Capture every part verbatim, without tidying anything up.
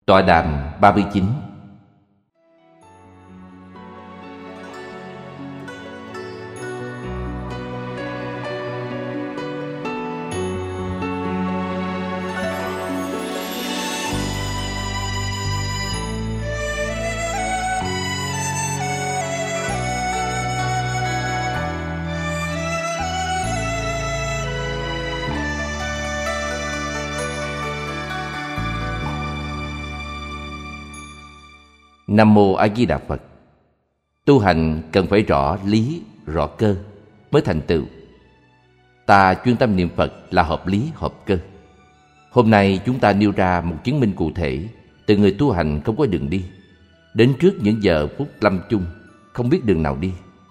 Tọa đàm ba mươi chín. Nam Mô A Di Đà Phật. Tu hành cần phải rõ lý, rõ cơ mới thành tựu. Ta chuyên tâm niệm Phật là hợp lý, hợp cơ. Hôm nay chúng ta nêu ra một chứng minh cụ thể từ người tu hành không có đường đi, đến trước những giờ phút lâm chung không biết đường nào đi.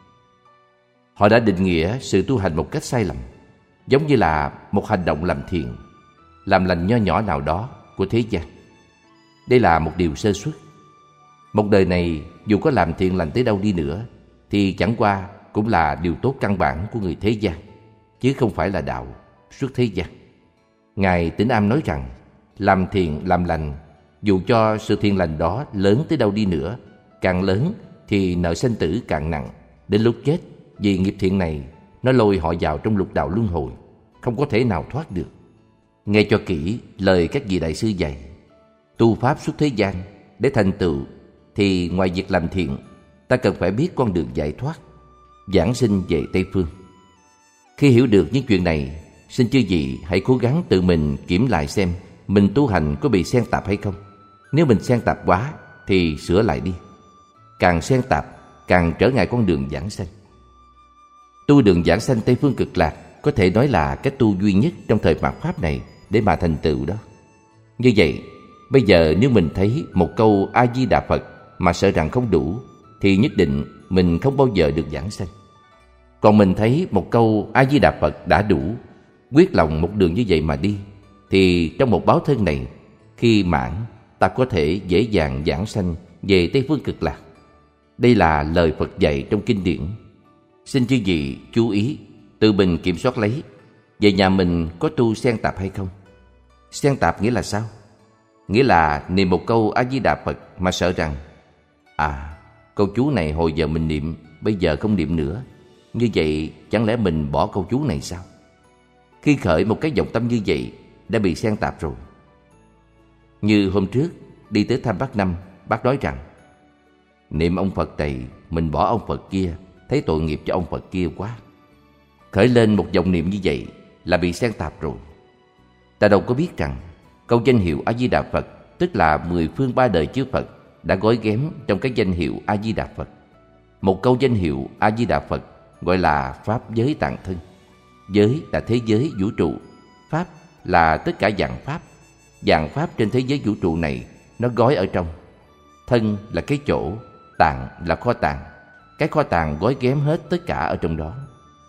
Họ đã định nghĩa sự tu hành một cách sai lầm, giống như là một hành động làm thiện, làm lành nho nhỏ nào đó của thế gian. Đây là một điều sơ suất. Một đời này dù có làm thiện lành tới đâu đi nữa thì chẳng qua cũng là điều tốt căn bản của người thế gian, chứ không phải là đạo xuất thế gian. Ngài Tĩnh Am nói rằng làm thiện làm lành, dù cho sự thiện lành đó lớn tới đâu đi nữa, càng lớn thì nợ sanh tử càng nặng. Đến lúc chết, vì nghiệp thiện này nó lôi họ vào trong lục đạo luân hồi, không có thể nào thoát được. Nghe cho kỹ lời các vị đại sư dạy. Tu pháp xuất thế gian để thành tựu thì ngoài việc làm thiện, ta cần phải biết con đường giải thoát, giảng sinh về Tây Phương. Khi hiểu được những chuyện này, xin chư vị hãy cố gắng tự mình kiểm lại xem mình tu hành có bị xen tạp hay không. Nếu mình xen tạp quá thì sửa lại đi. Càng xen tạp càng trở ngại con đường giảng sanh. Tu đường giảng sanh Tây Phương Cực Lạc có thể nói là cách tu duy nhất trong thời mạt Pháp này để mà thành tựu đó. Như vậy, bây giờ nếu mình thấy một câu A Di Đà Phật mà sợ rằng không đủ, thì nhất định mình không bao giờ được giảng sanh. Còn mình thấy một câu A Di Đà Phật đã đủ, quyết lòng một đường như vậy mà đi, thì trong một báo thân này, khi mãn, ta có thể dễ dàng giảng sanh về Tây Phương Cực Lạc. Đây là lời Phật dạy trong kinh điển. Xin chư vị chú ý, tự mình kiểm soát lấy, về nhà mình có tu xen tạp hay không. Xen tạp nghĩa là sao? Nghĩa là niệm một câu A Di Đà Phật mà sợ rằng à, câu chú này hồi giờ mình niệm, bây giờ không niệm nữa. Như vậy chẳng lẽ mình bỏ câu chú này sao? Khi khởi một cái vọng tâm như vậy đã bị xen tạp rồi. Như hôm trước đi tới thăm bác Năm, bác nói rằng niệm ông Phật này, mình bỏ ông Phật kia, thấy tội nghiệp cho ông Phật kia quá. Khởi lên một vọng niệm như vậy là bị xen tạp rồi. Ta đâu có biết rằng câu danh hiệu A Di Đà Phật tức là mười phương ba đời chư Phật đã gói ghém trong cái danh hiệu A Di Đà Phật. Một câu danh hiệu A Di Đà Phật gọi là pháp giới tạng thân. Giới là thế giới vũ trụ, pháp là tất cả dạng pháp. Dạng pháp trên thế giới vũ trụ này nó gói ở trong. Thân là cái chỗ, tạng là kho tàng. Cái kho tàng gói ghém hết tất cả ở trong đó.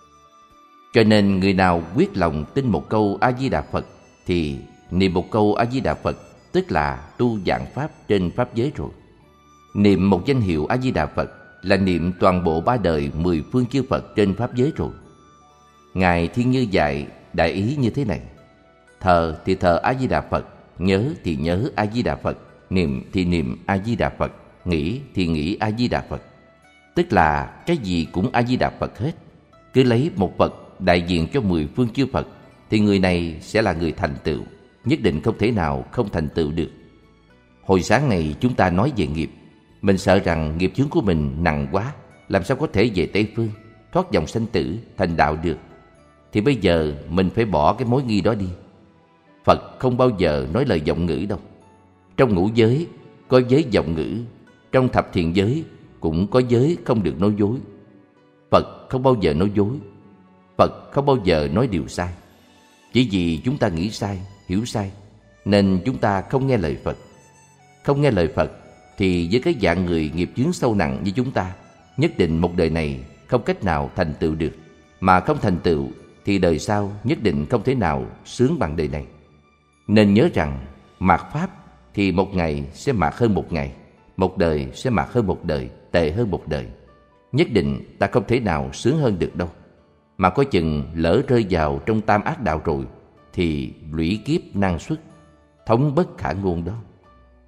Cho nên người nào quyết lòng tin một câu A Di Đà Phật thì niệm một câu A Di Đà Phật tức là tu dạng pháp trên pháp giới rồi. Niệm một danh hiệu A Di Đà Phật là niệm toàn bộ ba đời mười phương chư Phật trên pháp giới rồi. Ngài Thiên Như dạy đại ý như thế này: thờ thì thờ A Di Đà Phật, nhớ thì nhớ A Di Đà Phật, niệm thì niệm A Di Đà Phật, nghĩ thì nghĩ A Di Đà Phật. Tức là cái gì cũng A Di Đà Phật hết. Cứ lấy một Phật đại diện cho mười phương chư Phật thì người này sẽ là người thành tựu, nhất định không thể nào không thành tựu được. Hồi sáng này chúng ta nói về nghiệp. Mình sợ rằng nghiệp chướng của mình nặng quá, làm sao có thể về Tây Phương, thoát dòng sanh tử, thành đạo được. Thì bây giờ mình phải bỏ cái mối nghi đó đi. Phật không bao giờ nói lời vọng ngữ đâu. Trong ngũ giới có giới vọng ngữ, trong thập thiện giới cũng có giới không được nói dối. Phật không bao giờ nói dối. Phật không bao giờ nói điều sai. Chỉ vì chúng ta nghĩ sai, hiểu sai, nên chúng ta không nghe lời Phật. Không nghe lời Phật thì với cái dạng người nghiệp chướng sâu nặng như chúng ta, nhất định một đời này không cách nào thành tựu được. Mà không thành tựu thì đời sau nhất định không thể nào sướng bằng đời này. Nên nhớ rằng mạt Pháp thì một ngày sẽ mạt hơn một ngày, một đời sẽ mạt hơn một đời, tệ hơn một đời. Nhất định ta không thể nào sướng hơn được đâu. Mà có chừng lỡ rơi vào trong tam ác đạo rồi thì lũy kiếp năng suất, thống bất khả ngôn đó.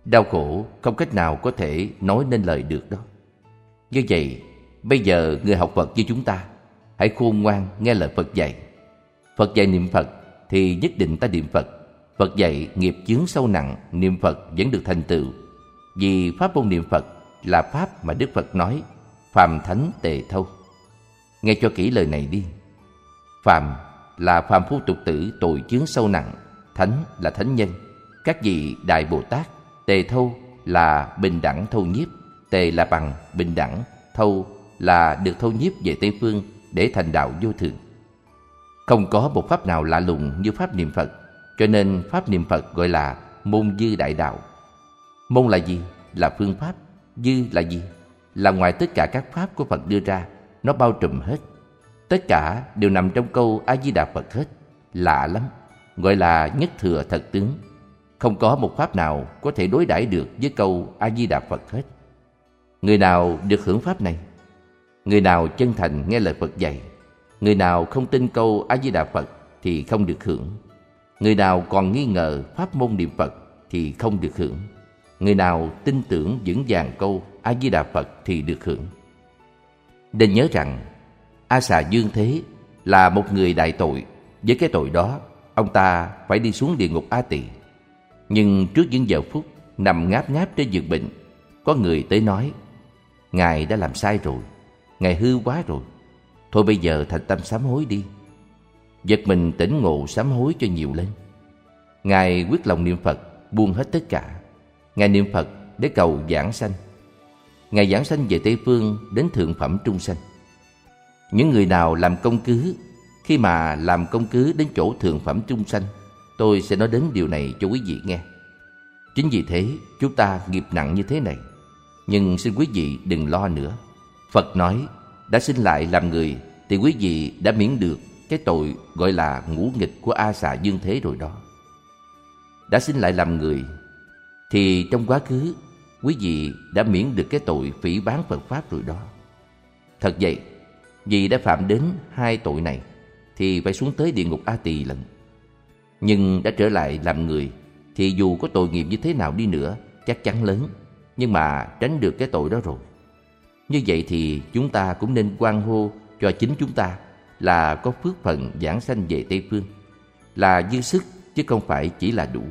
Đau khổ không cách nào có thể nói nên lời được đó. Như vậy, bây giờ người học Phật như chúng ta, hãy khôn ngoan nghe lời Phật dạy. Phật dạy niệm Phật thì nhất định ta niệm Phật. Phật dạy nghiệp chướng sâu nặng, niệm Phật vẫn được thành tựu. Vì pháp môn niệm Phật là pháp mà Đức Phật nói, phàm thánh tề thâu. Nghe cho kỹ lời này đi. Phàm là phàm phu tục tử, tội chướng sâu nặng. Thánh là thánh nhân, các vị đại Bồ Tát. Tề thâu là bình đẳng thâu nhiếp. Tề là bằng, bình đẳng. Thâu là được thâu nhiếp về Tây Phương để thành đạo vô thượng. Không có một pháp nào lạ lùng như pháp niệm Phật, cho nên pháp niệm Phật gọi là môn dư đại đạo. Môn là gì? Là phương pháp. Dư là gì? Là ngoài tất cả các pháp của Phật đưa ra, nó bao trùm hết. Tất cả đều nằm trong câu A-di-đà Phật hết. Lạ lắm, gọi là nhất thừa thật tướng. Không có một pháp nào có thể đối đãi được với câu A-di-đà Phật hết. Người nào được hưởng pháp này? Người nào chân thành nghe lời Phật dạy. Người nào không tin câu A-di-đà Phật thì không được hưởng. Người nào còn nghi ngờ pháp môn niệm Phật thì không được hưởng. Người nào tin tưởng vững vàng câu A-di-đà Phật thì được hưởng. Nên nhớ rằng A Xà Dương Thế là một người đại tội. Với cái tội đó, ông ta phải đi xuống địa ngục A Tỳ. Nhưng trước những giờ phút nằm ngáp ngáp trên giường bệnh, có người tới nói: Ngài đã làm sai rồi, Ngài hư quá rồi. Thôi bây giờ thành tâm sám hối đi. Giật mình tỉnh ngộ sám hối cho nhiều lên. Ngài quyết lòng niệm Phật, buông hết tất cả. Ngài niệm Phật để cầu giảng sanh. Ngài giảng sanh về Tây Phương đến thượng phẩm trung sanh. Những người nào làm công cứ, khi mà làm công cứ đến chỗ thượng phẩm trung sanh, tôi sẽ nói đến điều này cho quý vị nghe. Chính vì thế chúng ta nghiệp nặng như thế này. Nhưng xin quý vị đừng lo nữa. Phật nói đã sinh lại làm người thì quý vị đã miễn được cái tội gọi là ngũ nghịch của A Xà Dương Thế rồi đó. Đã sinh lại làm người thì trong quá khứ quý vị đã miễn được cái tội phỉ báng Phật Pháp rồi đó. Thật vậy, vì đã phạm đến hai tội này thì phải xuống tới địa ngục A Tỳ lần. Nhưng đã trở lại làm người thì dù có tội nghiệp như thế nào đi nữa chắc chắn lớn, nhưng mà tránh được cái tội đó rồi. Như vậy thì chúng ta cũng nên hoan hô cho chính chúng ta là có phước phần giảng sanh về Tây Phương, là dư sức chứ không phải chỉ là đủ.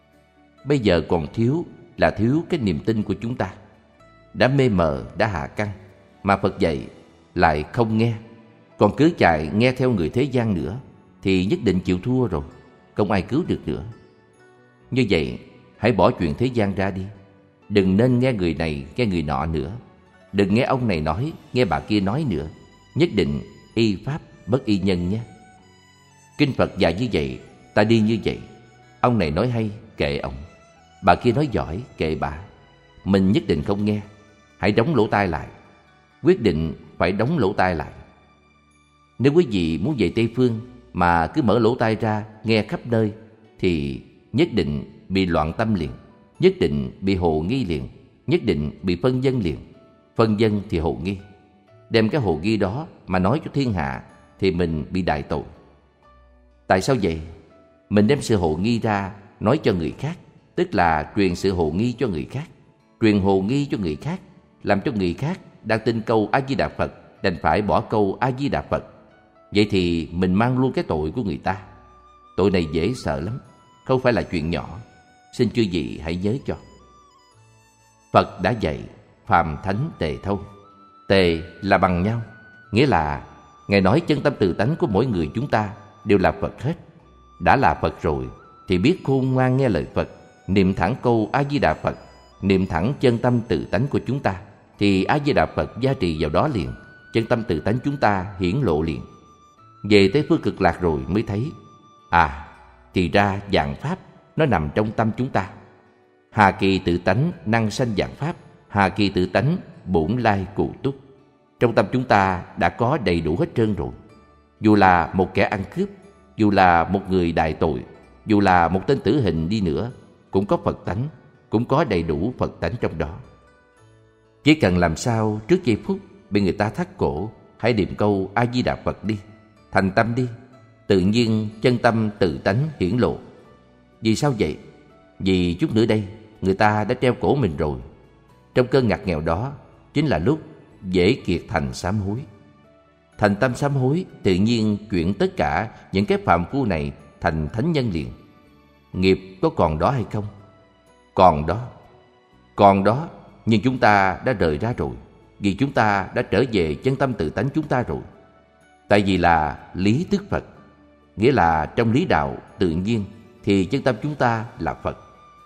Bây giờ còn thiếu là thiếu cái niềm tin của chúng ta. Đã mê mờ, đã hạ căn, mà Phật dạy lại không nghe, còn cứ chạy nghe theo người thế gian nữa thì nhất định chịu thua rồi, không ai cứu được nữa. Như vậy hãy bỏ chuyện thế gian ra đi. Đừng nên nghe người này nghe người nọ nữa. Đừng nghe ông này nói, nghe bà kia nói nữa. Nhất định y pháp bất y nhân nhé. Kinh Phật dạy như vậy, ta đi như vậy. Ông này nói hay, kệ ông. Bà kia nói giỏi, kệ bà. Mình nhất định không nghe. Hãy đóng lỗ tai lại. Quyết định phải đóng lỗ tai lại. Nếu quý vị muốn về Tây Phương mà cứ mở lỗ tai ra nghe khắp nơi thì nhất định bị loạn tâm liền, nhất định bị hồ nghi liền, nhất định bị phân vân liền. Phân vân thì hồ nghi. Đem cái hồ nghi đó mà nói cho thiên hạ thì mình bị đại tội. Tại sao vậy? Mình đem sự hồ nghi ra nói cho người khác, tức là truyền sự hồ nghi cho người khác. Truyền hồ nghi cho người khác, làm cho người khác đang tin câu A-di-đà Phật đành phải bỏ câu A-di-đà Phật. Vậy thì mình mang luôn cái tội của người ta. Tội này dễ sợ lắm, không phải là chuyện nhỏ. Xin chư vị hãy nhớ cho. Phật đã dạy phàm thánh tề thâu. Tề là bằng nhau, nghĩa là Ngài nói chân tâm từ tánh của mỗi người chúng ta đều là Phật hết. Đã là Phật rồi thì biết khôn ngoan nghe lời Phật, niệm thẳng câu A-di-đà Phật, niệm thẳng chân tâm tự tánh của chúng ta thì A-di-đà Phật gia trì vào đó liền, chân tâm tự tánh chúng ta hiển lộ liền. Về tới phương cực lạc rồi mới thấy, à, thì ra vạn pháp nó nằm trong tâm chúng ta. Hà kỳ tự tánh năng sanh vạn pháp, hà kỳ tự tánh bổn lai cụ túc. Trong tâm chúng ta đã có đầy đủ hết trơn rồi. Dù là một kẻ ăn cướp, dù là một người đại tội, dù là một tên tử hình đi nữa, cũng có Phật tánh, cũng có đầy đủ Phật tánh trong đó. Chỉ cần làm sao trước giây phút bị người ta thắt cổ, hãy niệm câu A-di-đà Phật đi, thành tâm đi, tự nhiên chân tâm tự tánh hiển lộ. Vì sao vậy? Vì chút nữa đây người ta đã treo cổ mình rồi. Trong cơn ngặt nghèo đó chính là lúc dễ kiệt thành sám hối. Thành tâm sám hối tự nhiên chuyển tất cả những cái phàm phu này thành thánh nhân liền. Nghiệp có còn đó hay không? Còn đó. Còn đó, nhưng chúng ta đã rời ra rồi, vì chúng ta đã trở về chân tâm tự tánh chúng ta rồi. Tại vì là lý tức Phật, nghĩa là trong lý đạo tự nhiên thì chân tâm chúng ta là Phật.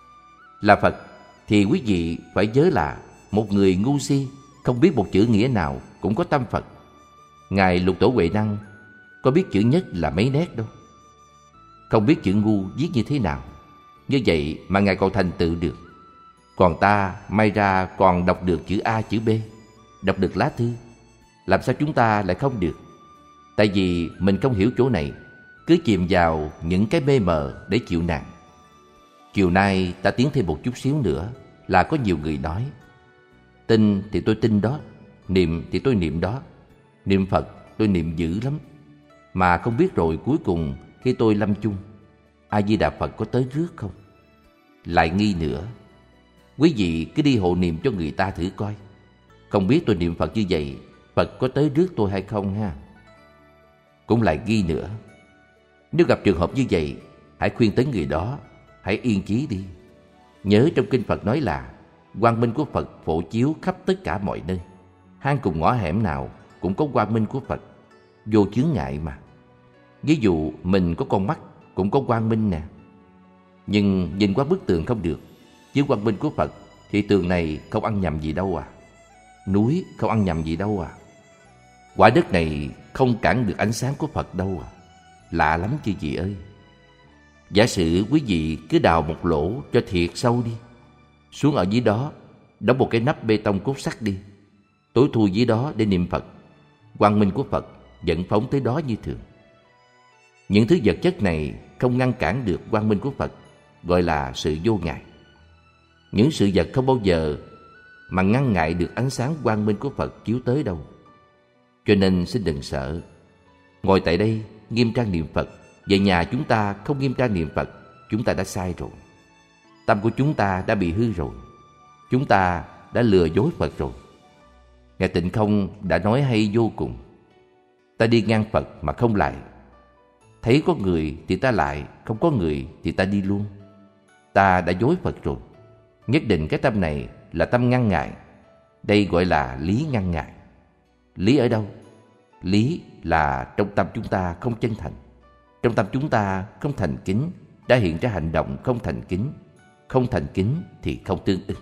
Là Phật thì quý vị phải nhớ là một người ngu si không biết một chữ nghĩa nào cũng có tâm Phật. Ngài Lục Tổ Huệ Năng có biết chữ nhất là mấy nét đâu, không biết chữ ngu viết như thế nào. Như vậy mà Ngài còn thành tựu được. Còn ta may ra còn đọc được chữ A chữ B, đọc được lá thư. Làm sao chúng ta lại không được? Tại vì mình không hiểu chỗ này, cứ chìm vào những cái mê mờ để chịu nạn. Chiều nay ta tiến thêm một chút xíu nữa là có nhiều người nói: tin thì tôi tin đó, niệm thì tôi niệm đó, niệm Phật tôi niệm dữ lắm, mà không biết rồi cuối cùng khi tôi lâm chung, A Di Đà Phật có tới rước không? Lại nghi nữa. Quý vị cứ đi hộ niệm cho người ta thử coi, không biết tôi niệm Phật như vậy, Phật có tới rước tôi hay không ha? Cũng lại nghi nữa. Nếu gặp trường hợp như vậy, hãy khuyên tới người đó, hãy yên chí đi. Nhớ trong kinh Phật nói là quang minh của Phật phổ chiếu khắp tất cả mọi nơi. Hang cùng ngõ hẻm nào cũng có quang minh của Phật, vô chướng ngại mà. Ví dụ mình có con mắt cũng có quang minh nè. Nhưng nhìn qua bức tường không được, với quang minh của Phật thì tường này không ăn nhầm gì đâu à, núi không ăn nhầm gì đâu à, quả đất này không cản được ánh sáng của Phật đâu à. Lạ lắm chứ chị ơi. Giả sử quý vị cứ đào một lỗ cho thiệt sâu đi, xuống ở dưới đó đóng một cái nắp bê tông cốt sắt đi, tối thui dưới đó để niệm Phật, quang minh của Phật vẫn phóng tới đó như thường. Những thứ vật chất này không ngăn cản được quang minh của Phật, gọi là sự vô ngại. Những sự vật không bao giờ mà ngăn ngại được ánh sáng quang minh của Phật chiếu tới đâu. Cho nên xin đừng sợ. Ngồi tại đây nghiêm trang niệm Phật, về nhà chúng ta không nghiêm trang niệm Phật, chúng ta đã sai rồi. Tâm của chúng ta đã bị hư rồi, chúng ta đã lừa dối Phật rồi. Ngài Tịnh Không đã nói hay vô cùng: ta đi ngang Phật mà không lại, thấy có người thì ta lại, không có người thì ta đi luôn. Ta đã dối Phật rồi. Nhất định cái tâm này là tâm ngăn ngại. Đây gọi là lý ngăn ngại. Lý ở đâu? Lý là trong tâm chúng ta không chân thành. Trong tâm chúng ta không thành kính, đã hiện ra hành động không thành kính. Không thành kính thì không tương ưng.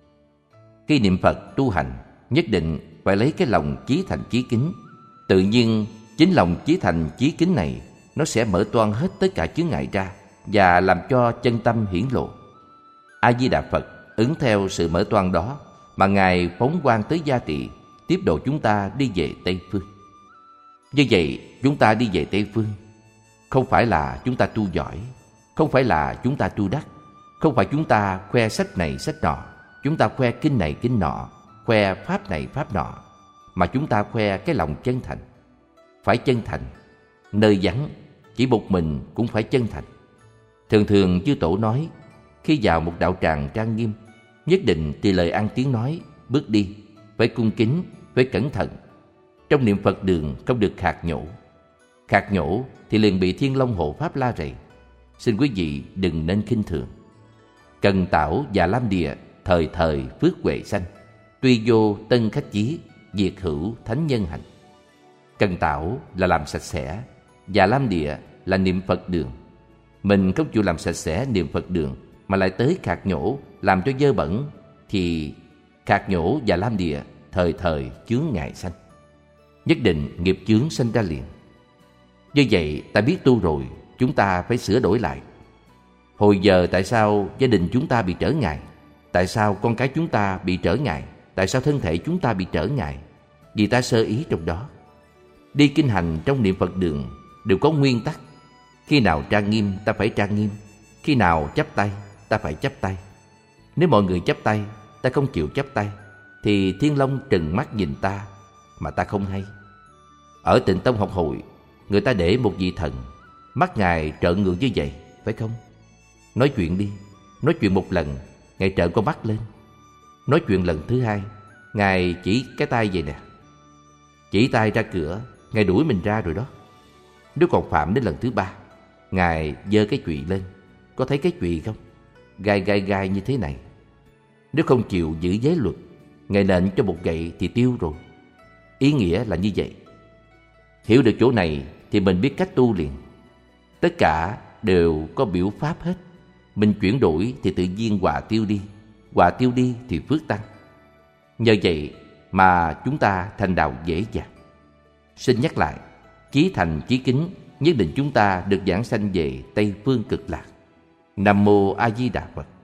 Khi niệm Phật tu hành, nhất định phải lấy cái lòng chí thành chí kính. Tự nhiên chính lòng chí thành chí kính này nó sẽ mở toang hết tất cả chướng ngại ra và làm cho chân tâm hiển lộ. A Di Đà Phật ứng theo sự mở toang đó mà Ngài phóng quang tới gia trị, tiếp độ chúng ta đi về Tây Phương. Như vậy chúng ta đi về Tây Phương không phải là chúng ta tu giỏi, không phải là chúng ta tu đắc, không phải chúng ta khoe sách này sách nọ, chúng ta khoe kinh này kinh nọ, khoe pháp này pháp nọ, mà chúng ta khoe cái lòng chân thành. Phải chân thành. Nơi vắng chỉ một mình cũng phải chân thành. Thường thường chư tổ nói, khi vào một đạo tràng trang nghiêm, nhất định tùy lời ăn tiếng nói, bước đi phải cung kính, phải cẩn thận. Trong niệm Phật đường không được khạc nhổ. Khạc nhổ thì liền bị Thiên Long hộ pháp la rầy. Xin quý vị đừng nên khinh thường. Cần tảo và lam địa, thời thời phước huệ sanh. Tuy vô tân khách chí, diệt hữu thánh nhân hành. Cần tảo là làm sạch sẽ, và lam địa là niệm Phật đường. Mình không chịu làm sạch sẽ niệm Phật đường mà lại tới khạc nhổ làm cho dơ bẩn, thì khạc nhổ và lam địa thời thời chướng ngại sanh. Nhất định nghiệp chướng sanh ra liền. Như vậy ta biết tu rồi, chúng ta phải sửa đổi lại. Hồi giờ tại sao gia đình chúng ta bị trở ngại? Tại sao con cái chúng ta bị trở ngại? Tại sao thân thể chúng ta bị trở ngại? Vì ta sơ ý trong đó. Đi kinh hành trong niệm Phật đường đều có nguyên tắc. Khi nào trang nghiêm ta phải trang nghiêm, khi nào chắp tay ta phải chắp tay. Nếu mọi người chắp tay, ta không chịu chắp tay, thì Thiên Long trừng mắt nhìn ta mà ta không hay. Ở Tịnh Tông học hội, người ta để một vị thần, mắt Ngài trợn ngược như vậy, phải không? Nói chuyện đi, nói chuyện một lần, Ngài trợn con mắt lên. Nói chuyện lần thứ hai, Ngài chỉ cái tay vậy nè. Chỉ tay ra cửa, Ngài đuổi mình ra rồi đó. Nếu còn phạm đến lần thứ ba, Ngài giơ cái chùy lên. Có thấy cái chùy không? Gai gai gai như thế này. Nếu không chịu giữ giới luật, Ngài nện cho một gậy thì tiêu rồi. Ý nghĩa là như vậy. Hiểu được chỗ này thì mình biết cách tu liền. Tất cả đều có biểu pháp hết. Mình chuyển đổi thì tự nhiên họa tiêu đi. Họa tiêu đi thì phước tăng. Nhờ vậy mà chúng ta thành đạo dễ dàng. Xin nhắc lại, chí thành chí kính, nhất định chúng ta được giảng sanh về Tây Phương Cực Lạc. Nam Mô A Di Đà Phật.